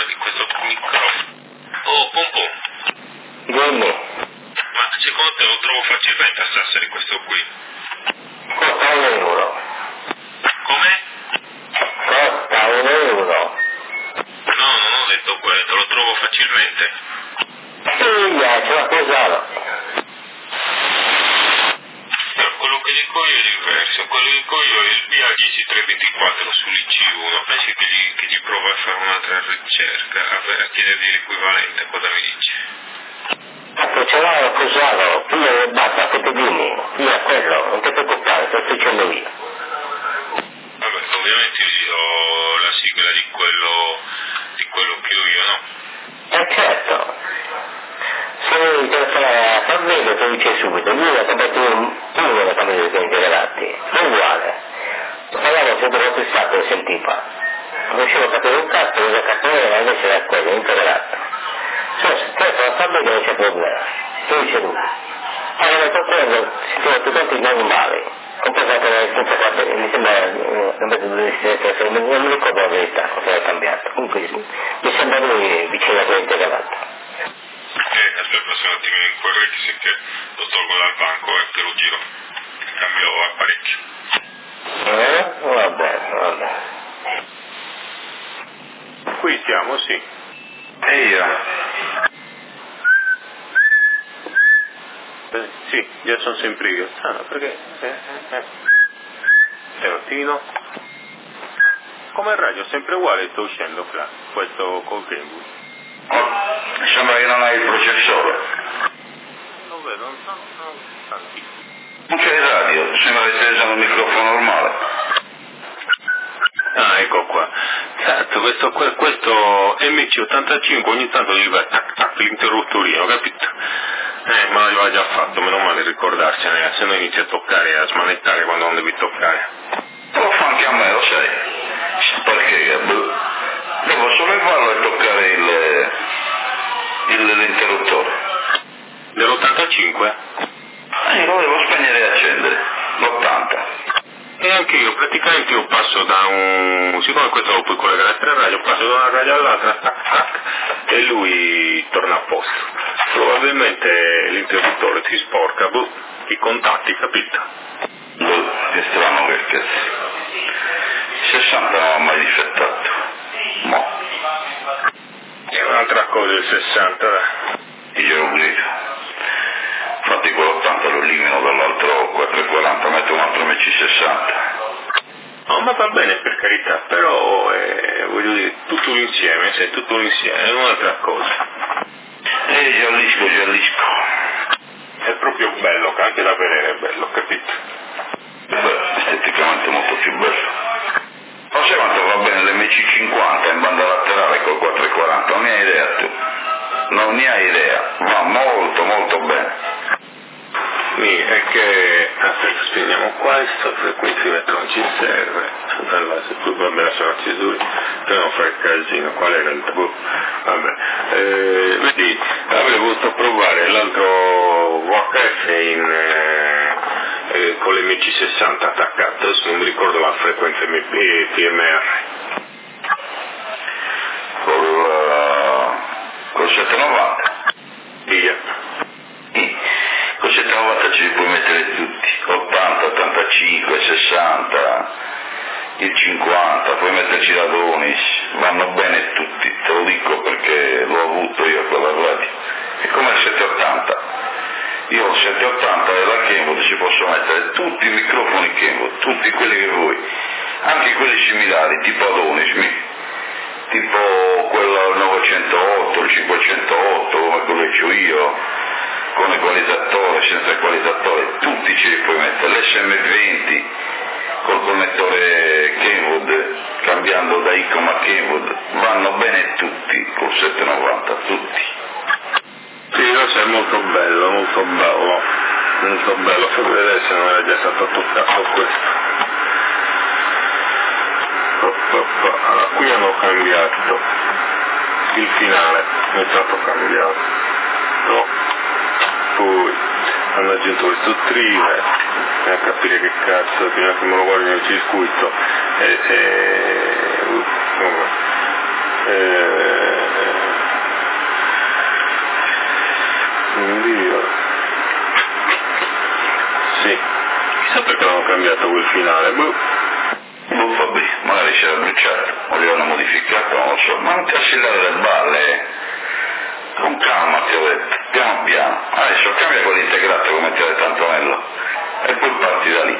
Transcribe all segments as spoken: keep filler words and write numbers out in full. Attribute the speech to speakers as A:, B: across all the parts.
A: di questo microfono. Oh, Pompom.
B: Dimmi.
A: Ma secondo te lo trovo facilmente a Sassari questo qui?
B: Costa un euro.
A: Come?
B: Costa un euro.
A: No, non ho detto quello, lo trovo facilmente.
B: Sì, ce l'ha accusato.
A: No, quello che dico io è diverso, quello che dico io è il B A dieci tre ventiquattro sull'I C uno, pensi che gli, che gli prova a fare un'altra ricerca, a, a chiedergli l'equivalente, cosa mi dice?
B: Ecco, ce l'ha accusato, io basta, che ti dimmi, io a quello, non ti preoccupare, sto dicendo io.
A: Vabbè, ovviamente io gli do la sigla di quello, di quello che ho io, no?
B: Eh certo, se lui interessa a far vedere, te lo dice subito, lui ha combattuto uno da famiglia dei integrati, è uguale. Parlavo sempre con il stato e sentiva. Non riuscivo a capire un cazzo, usa cappellera, invece era quello, integrato. Cioè, se te la fa vedere non c'è problema, lo dice lui. Allora per quello si trova tutti quanti normali. Ho pensato che senza guardare, mi sembra un mezzo di distretta, non mi ricordo la verità, cosa è cambiato. Comunque mi sembra lui vicino a quello integrato.
A: Eh, aspetta se un attimino incorretti che lo tolgo dal banco e te lo giro. Cambio apparecchio.
B: Eh? Va bene, va bene.
C: Qui siamo, sì.
A: E io?
C: Eh, sì, già sono sempre io. Ah, perché? Eh, eh, eh. Teotino. Come il radio, sempre uguale, sto uscendo, fra questo col Cambridge.
A: Oh, sembra che non hai il processore.
C: Lo vedo, non sono, sono tanti.
A: Non c'è il radio, sembra che stai usando un microfono normale.
C: Ah, ecco qua. Certo, questo, questo M C ottantacinque ogni tanto gli va tac tac l'interruttorino, capito? Eh, ma l'aveva già fatto, meno male ricordarsene, se no inizia a toccare e a smanettare quando non devi toccare.
A: Lo fa anche a me, lo sai. Perché? Devo solo farlo e toccare il, il, l'interruttore.
C: Dell'ottantacinque?
A: Eh, lo devo spegnere e accendere. l'ottanta.
C: E anche io, praticamente io passo da un... siccome questo lo puoi collegare a tre radio, passo da una radio all'altra, tac tac, e lui torna a posto. Probabilmente l'interruttore si sporca, boh, i contatti, capito?
A: Boh, che strano che cazzo. sessanta non ho mai difettato. No.
C: È un'altra cosa il sessanta, dai.
A: Io lo grido. Infatti quell'ottanta lo elimino dall'altro quattrocentoquaranta, metto un altro M C sessanta.
C: No, ma va bene per carità, però eh, voglio dire, tutto l'insieme, cioè tutto l'insieme, è un'altra cosa.
A: Eh, giallisco, giallisco.
C: È proprio bello, anche da vedere è bello, capito?
A: Beh, esteticamente molto più bello. Non sai quanto va bene l'M C cinquanta in banda laterale col quattrocentoquaranta, non ne hai idea tu. Non ne hai idea, va molto molto bene.
C: Sì, è che, aspetta, spegniamo questo, frequenzimetro non ci serve, allora, se tu va bene sono cesuri, per non fare casino, qual era il tabù? Vabbè, eh, vedi, avrei voluto provare l'altro V H F in, eh, eh, con l'M C sessanta attaccato, adesso non mi ricordo la frequenza M P, P M R.
A: Col, uh, col settecentonovanta?
C: Via.
A: Col settecentonovanta ci puoi mettere tutti, ottanta, ottantacinque, sessanta, il cinquanta, puoi metterci la Donis, vanno bene tutti, te lo dico perché l'ho avuto io quella radio. È come il settecentottanta, io ho il settecentottanta e la Kenwood ci posso mettere tutti i microfoni Kenwood, tutti quelli che vuoi, anche quelli similari, tipo Adonis, tipo quello novecentotto, il cinquecentotto, come quello che ho io, con equalizzatore, senza equalizzatore, tutti ci li puoi mettere, l'S M venti col connettore Kenwood, cambiando da Icom a Kenwood, vanno bene tutti col settecentonovanta, tutti.
C: Sì, lo so, è molto bello, molto bello, molto bello, fa vedere se non era già stato toccato questo. Allora, qui hanno cambiato il finale, è stato cambiato, no? Poi hanno aggiunto questo thriller, a capire che cazzo, prima che me lo guardi nel circuito, e, e, uh, eh, invio. Sì. Chissà perché hanno cambiato quel finale, boh.
A: Boh, vabbè, magari c'era bruciato, o li hanno modificato, non lo so, ma non ti oscillare le balle, con calma ti ho detto, piano piano, adesso cambia quell'integrato come ti ha detto Antonello, e poi parti da lì.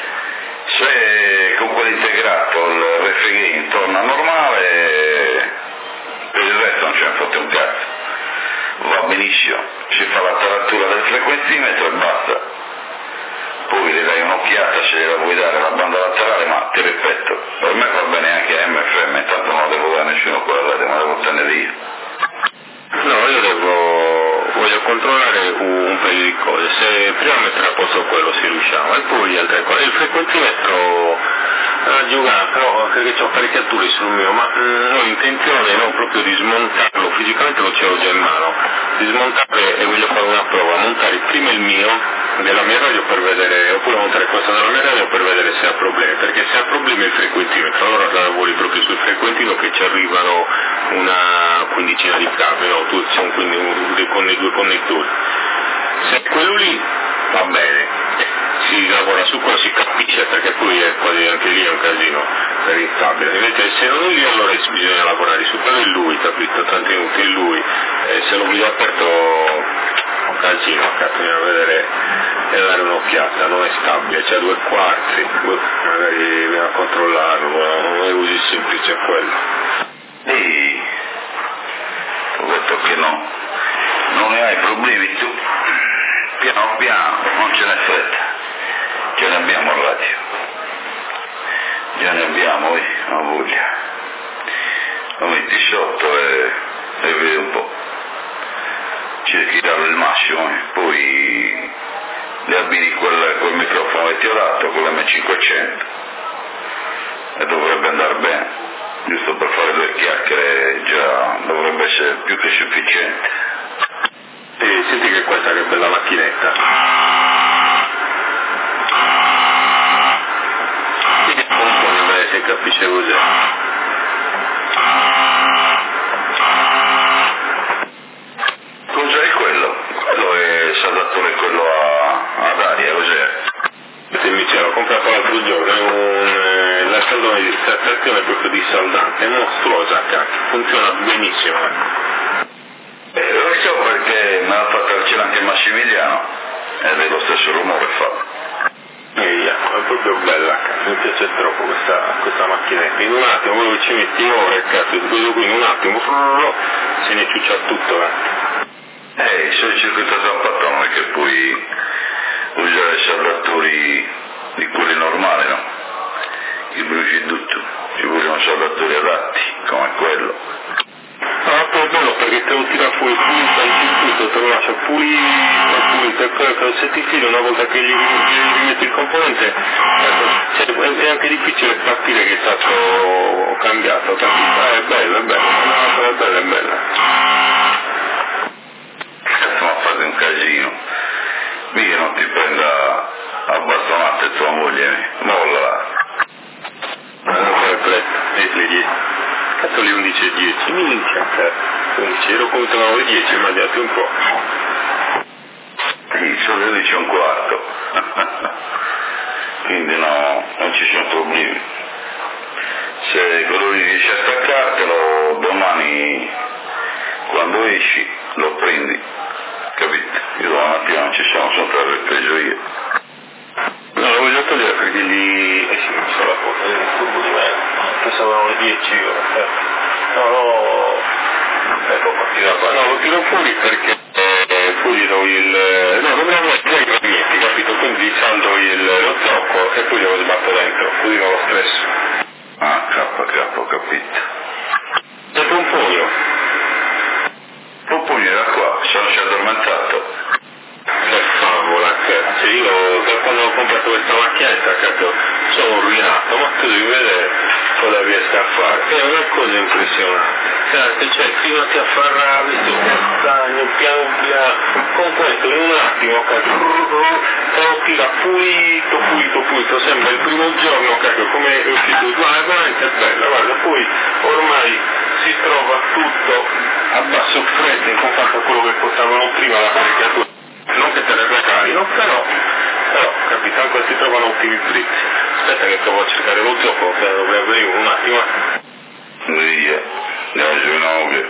A: Se con quell'integrato il refrigerator torna normale, per il resto non ce ne fotte un cazzo, va benissimo, si fa la taratura del frequenzimetro e basta. Poi le dai un'occhiata se la vuoi dare la banda laterale, ma ti ripeto, per me va bene anche M F M, intanto non la devo dare a nessuno quella radio, ma la devo tenere io.
C: No, io devo, voglio controllare un, un paio di cose, se prima mettere a posto quello si riusciamo, e poi altre cose, il frequenzimetro a giocare, però perché ho apparecchiature sul mio, ma mh, ho intenzione no, proprio di smontarlo, fisicamente lo ce l'ho già in mano, di smontare e voglio fare una prova, montare prima il mio della mia radio per vedere, oppure montare questo della mia radio per vedere se ha problemi, perché se ha problemi il frequentimetro, allora lavori proprio sul frequentino che ci arrivano una quindicina di cavi, no? Tu sono quindi un, dei, con i due connettori. Se quello lì va bene, si lavora su quello, si capisce, perché poi è quasi anche lì è un casino per il tablet, invece se non è lì allora bisogna lavorare su quello, è lui, capito? Tanto è inutile lui, eh, se lo guida aperto un casino, cazzo, bisogna vedere e dare un'occhiata, non è stabile, c'è due quarti, boh, magari viene a controllarlo, non è così semplice quello.
A: Ehi, ho detto che no, non ne hai problemi tu, piano piano, non ce n'è fretta, ce ne abbiamo al radio, già ne abbiamo, eh, non voglia, lo metti sotto e, e vedi un po', cerchi di darle il massimo, eh. Poi le abbini quel, quel microfono che ti ho dato, con l'M cinquecento, e dovrebbe andare bene, giusto per fare due chiacchiere già dovrebbe essere più che sufficiente.
C: E senti che questa che bella macchinetta. Vediamo un po' se capisce cos'è.
A: Cos'è quello? Quello è saldatore, quello a, ad aria, cos'è?
C: Mi c'ero comprato l'altro giorno, è un, eh, la saldone di stazione proprio di saldante, è mostruosa, cazzo, funziona benissimo.
A: Eh, lo so perché me l'ha fatta c'era anche Massimiliano ed è lo stesso rumore fa.
C: Eia, è proprio bella, cazzo, mi piace troppo questa, questa macchinetta. In un attimo, quello che ci metti ore, cazzo, quello qui in un attimo, se ne ciuccia tutto, eh.
A: Eh, se il circuito zampato non è che puoi usare saldatori di quelli normali, no? Il bruci tutto, ci vogliono saldatori adatti, come quello.
C: Ah, poi è bello perché te lo tira fuori pulito il circuito, te lo lascia pulito, pulito, e poi se ti fili una volta che gli, gli rimetti il componente, ecco, cioè, è anche difficile capire che è stato cambiato, capito? Eh, è bello, è bello, è bella, è bella.
A: Cazzo, ma fate un casino. Via, non ti prenda a bastonate tua moglie, molla.
C: Ma non fare presto, e le dieci. Cazzo le undici e dieci, minchia, cazzo. undici, ero come tornavo alle dieci, immaginate un po'.
A: Sì, sono le undici e un quarto. Quindi no, non ci sono problemi. Se quello lì riesce a staccartelo, domani quando esci lo prendi, capito? Io la mattina non ci siamo, sono per aver preso io.
C: No, lo voglio togliere perché gli... eh sì, non so la foto del turbo di me, pensavano le dieci ore, eh. No, no, ecco qua, tira qua. No, lo tiro fuori perché eh, poi gli do il... no, dobbiamo mettere i grammetti, capito? Quindi saldo il, lo zocco e poi glielo sbatto dentro, così non lo stress.
A: Ah, K, K, ho capito.
C: E un pugno.
A: Un pugno era qua, se non si è addormentato.
C: Che favola, cazzo, io da quando ho comprato questa macchinetta, cazzo, sono rovinato, ma tu devi vedere cosa riesco a fare. È una cosa impressionante. Cazzo, cioè, fino a che affarra questo castagno, piano piano, con questo in un attimo, cazzo, te lo tira pulito, pulito, pulito, sembra il primo giorno, cazzo, come è uscito, ma è veramente bella, guarda, poi ormai si si trova tutto a basso prezzo in confronto a quello che costavano prima l'apparecchiatura, non che te ne regalino, però, però capito, ancora si trovano ottimi prezzi. Aspetta che provo a cercare lo gioco, che dovrei avere un attimo.
A: Via, nove.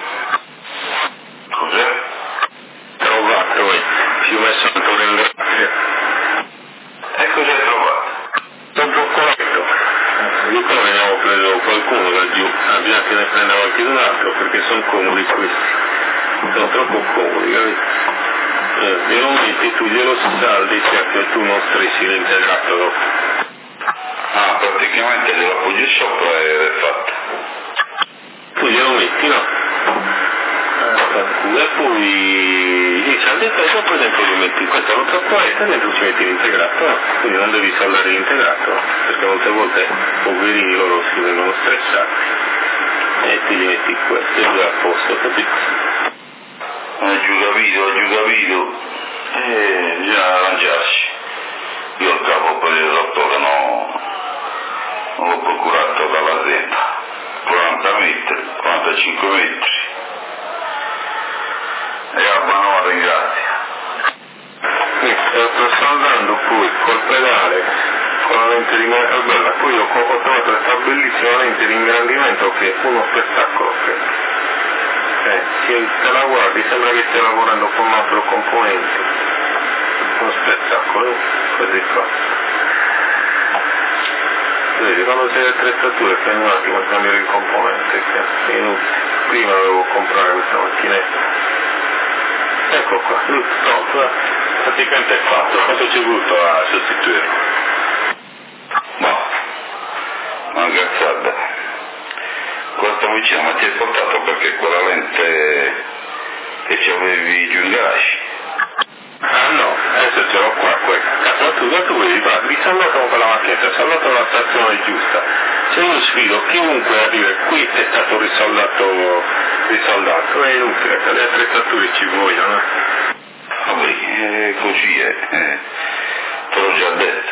A: Cos'è?
C: Trovato, eh. Ci ho messo ancora in grazie.
A: E cos'hai trovato?
C: Lo zoccoletto. Io però ne avevo preso qualcuno da giù, ah, bisogna che ne prenda qualche altro perché sono comodi questi. Sono troppo comodi, capito? Eh, glielo metti tu, glielo saldi, sia che tu non stressi l'integrato dopo.
A: Ah, praticamente glielo appoggi sopra ed è fatto.
C: Tu glielo metti, no? E poi dice al difetto, per esempio lo metti questo lo trappoletto e dentro ci metti l'integrato, no? Quindi non devi soldare l'integrato, perché molte volte poverini loro si vengono stressati e ti gli metti questo e già a posto, capito?
A: Hai giù capito, hai giù capito. E bisogna arrangiarsi. Io il capo per il dottore no, non l'ho procurato dall'azienda. quaranta metri, quarantacinque metri. E Abba non ringrazia.
C: Sto soldando poi col pedale, con la lente di ingrandimento, poi ho, ho trovato questa bellissima lente di ingrandimento che è uno spettacolo che eh, se la guardi sembra che stia lavorando con un altro componente, uno spettacolo, così fa. Vedi, quando sei le attrezzature fai un attimo a cambiare il componente, che è inutile. Prima dovevo comprare questa macchinetta. Ecco qua, tutto, praticamente è fatto, quanto ci è voluto a sostituirlo?
A: Ma, una cazzata. Questo vicino, ma ti hai portato perché quella lente che ci avevi giù in garage?
C: Ah no, adesso ce l'ho qua, questa. Cazzo, tu da tu vedi, va, risoldato con la macchinetta, saldato la stazione giusta. Se io sfido chiunque a dire qui è stato risoldato, risoldato, è inutile, che le attrezzature ci vogliono. Eh.
A: Vabbè, eh, così è, eh. Te l'ho già detto.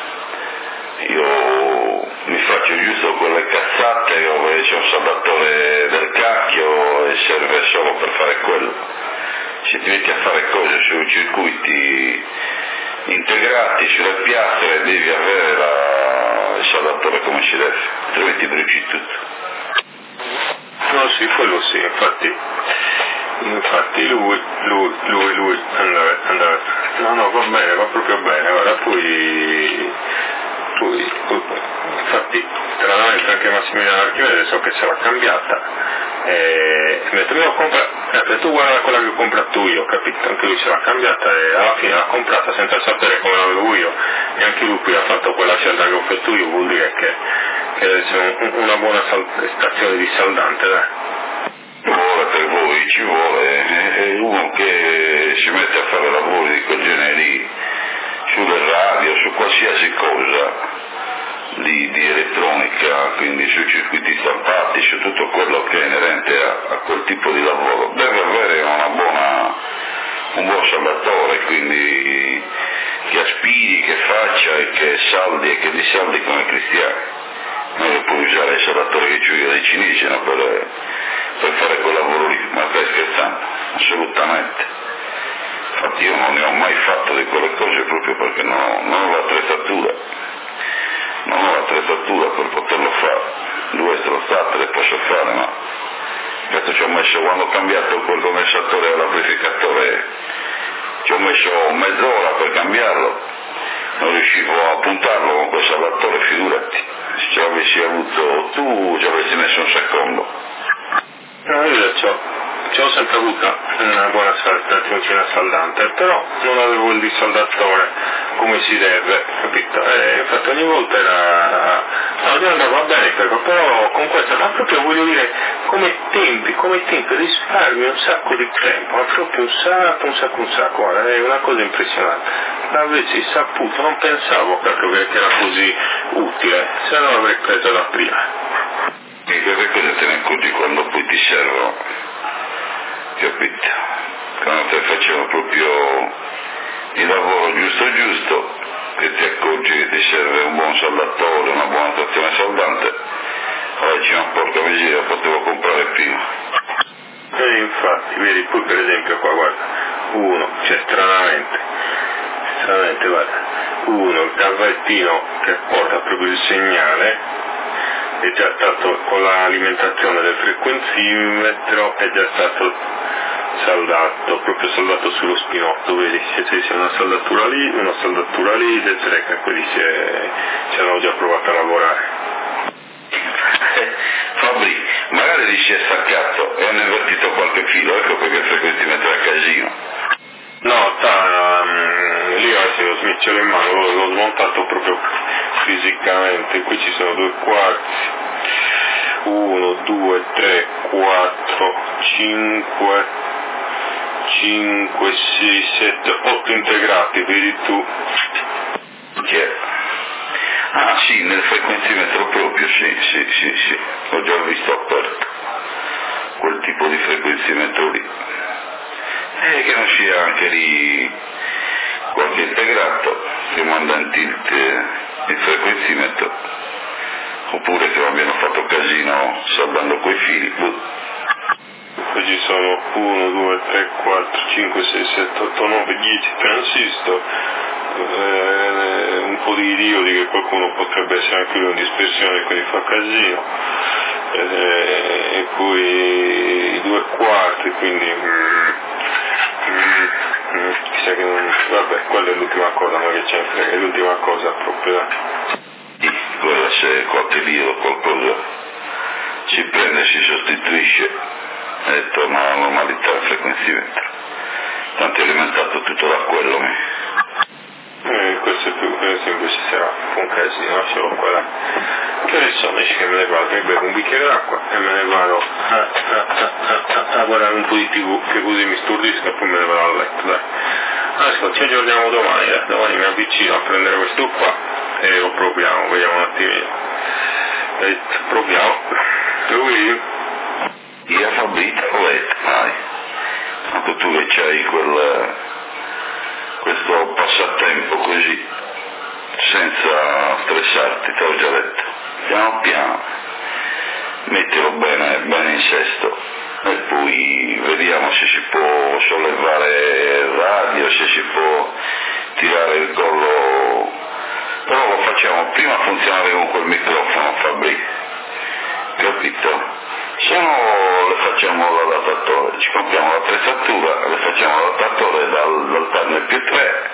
A: Io mi faccio giusto quelle cazzate dove c'è un saldatore del cacchio e serve solo per fare quello. Se ti metti a fare cose sui circuiti integrati, sulle piastre, devi avere la, il saldatore come si deve, altrimenti bruci tutto.
C: No sì, quello sì, infatti, infatti lui, lui, lui, lui, andava, andava, no no va bene, va proprio bene, guarda, poi, poi, infatti, tra l'altro anche Massimiliano Archimede so che se l'ha cambiata, e mentre io ho comprato, eh, tu guarda quella che ho comprato io, capito? Anche lui ce l'ha cambiata e alla fine l'ha comprata senza sapere come l'avevo io, e anche lui qui ha fatto quella scelta che ho fatto io, vuol dire che, che deve essere un, una buona sal- stazione di saldante, dai.
A: Vuole per voi, ci vuole, è uno che si mette a fare lavori di quel genere lì, sulle radio, su qualsiasi cosa. Di, di elettronica, quindi sui circuiti stampati, su tutto quello che è inerente a, a quel tipo di lavoro, deve avere una buona, un buon saldatore, quindi che aspiri, che faccia e che saldi e che disaldi come cristiani. Non lo puoi usare il saldatore che ci usa dai cinesi, no, per, per fare quel lavoro lì, ma stai scherzando? Assolutamente. Infatti io non ne ho mai fatto di quelle cose proprio perché non, non ho l'attrezzatura. Non ho l'attrezzatura per poterlo fare, due strozate le posso fare, ma questo ci ho messo, quando ho cambiato quel condensatore all'amplificatore, ci ho messo mezz'ora per cambiarlo, non riuscivo a puntarlo con quel salvatore, figurati, se ci avessi avuto tu ci avresti messo un secondo.
C: No, io ci ho, ci ho sempre avuto una buona stazione saldante, però non avevo il disoldatore come si deve, capito? E infatti ogni volta era, ogni andava bene, però con questa, ma proprio voglio dire, come tempi, come tempi, risparmi un sacco di tempo, ma proprio un sacco, un sacco, un sacco, guarda, è una cosa impressionante. L'avessi saputo, non pensavo proprio che era così utile, se no l'avrei preso da prima.
A: E queste cose te ne accorgi quando poi ti servono, capito? Quando te facevano proprio il lavoro giusto giusto, che ti accorgi che ti serve un buon saldatore, una buona stazione saldante, allora dici, ma porca miseria, potevo comprare fare prima.
C: E infatti, vedi, poi per esempio qua, guarda, uno, cioè stranamente, stranamente, guarda, uno, il cavallettino che porta proprio il segnale, è già stato, con l'alimentazione del frequenzimetro, è già stato saldato, proprio saldato sullo spinotto, vedi, c'è una saldatura lì, una saldatura lì, del tre che quelli si, è, ci hanno già provato a lavorare.
A: Fabri, magari riesci a staccato e hanno invertito qualche filo, ecco perché il frequenzimetro è a casino.
C: No, sta, um, lì adesso lo smicciolo in mano, l'ho, l'ho smontato proprio fisicamente, qui ci sono due quarti, uno, due, tre, quattro, cinque, cinque, sei, sette, otto integrati, vedi tu?
A: Che? Ah sì, nel frequenzimetro proprio, sì, sì, sì, sì, l'ho già visto aperto, quel tipo di frequenzimetro lì. E che non sia anche lì qualche integrato che manda in tilt il frequenzimetro, oppure che non abbiano fatto casino saldando quei fili.
C: Qui ci sono uno, due, tre, quattro, cinque, sei, sette, otto, nove, dieci transistor, eh, un po' di diodi che qualcuno potrebbe essere anche lui in dispersione, quindi fa casino, eh, e poi i due quarti, quindi mm, mm, mm, chissà che non... vabbè, quella è l'ultima cosa, ma che c'è, è l'ultima cosa proprio.
A: Quella se qualche video o qualcosa si prende, si sostituisce e torna alla normalità il frequenzimetro, tanto è alimentato tutto da quello.
C: Eh, questo è più, questo invece sarà un casino, lascialo qua là. Che ore sono? Esci che me ne vado, mi bevo un bicchiere d'acqua e me ne vado a, a, a, a, a guardare un po' di tv, che così mi stordisco e poi me ne vado a letto, dai. Ascolta, ci aggiorniamo domani, dai. Domani mi avvicino a prendere questo qua e lo proviamo, vediamo un attimino. E proviamo. Lui?
A: Io Fabrizio ho letto, dai. Anche tu che c'hai quel, questo passatempo così, senza stressarti, te l'ho già detto. Piano piano, mettilo bene, bene in sesto e poi vediamo se si può sollevare il radio, se si può tirare il collo, però lo facciamo prima funzionare con quel microfono, Fabri, capito? Se no le facciamo l'adattatore, ci compriamo l'attrezzatura, le facciamo l'adattatore dal, dal Turner più tre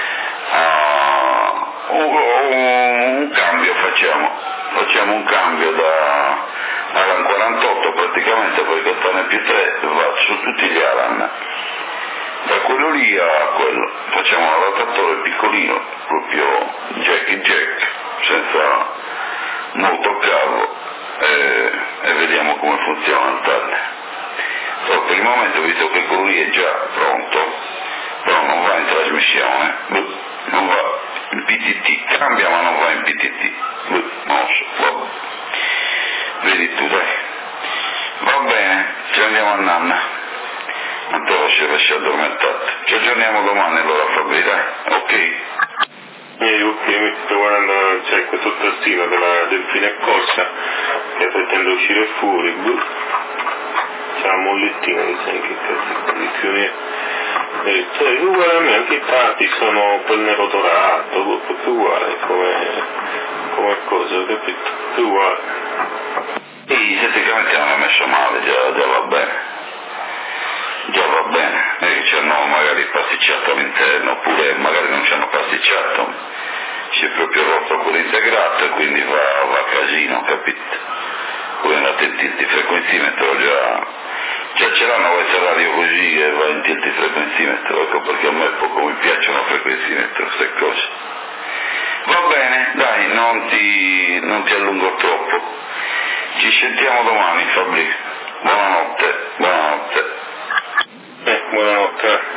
A: a un, un cambio facciamo. Facciamo un cambio da Alan quarantotto praticamente, perché il Turner più tre va su tutti gli Alan, da quello lì a quello, facciamo un adattatore piccolino, proprio jack in jack, senza molto cavo, e, e vediamo come funziona il Turner. Però per il momento, visto che quello lì è già pronto, però non va in trasmissione, non va in P T T, cambia ma non va in P T T, non so, vabbè. Vedi tu, dai. Va bene, ci andiamo a nanna. Non te lo si lascia addormentato. Ci aggiorniamo domani allora, Fabri, dai. Ok.
C: Eh, ok, mi sto guardando, c'è questo tastino della, del fine corsa che pretende uscire fuori. C'è la mollettina, mi sa che cazzo di condizioni. Eh, cioè, uguale a me, anche i tratti sono quel nero dorato, tutto uguale come, come cosa, capito? Tutto uguale.
A: Sì, esteticamente non è messo male, già, già va bene. Già va bene. E ci hanno magari pasticciato all'interno, oppure magari non ci hanno pasticciato. Si è proprio rotto quello integrato e quindi va, va a casino, capito? Poi andate in tilt di frequenzimetro, già, già ce l'hanno questa radio così che va in tilt di frequenzimetro, ecco perché a me poco mi piacciono frequenzimetro, queste cose. Va bene, dai, non ti, non ti allungo troppo. Ci sentiamo domani, Fabri. Buonanotte, buonanotte.
C: Eh, buonanotte.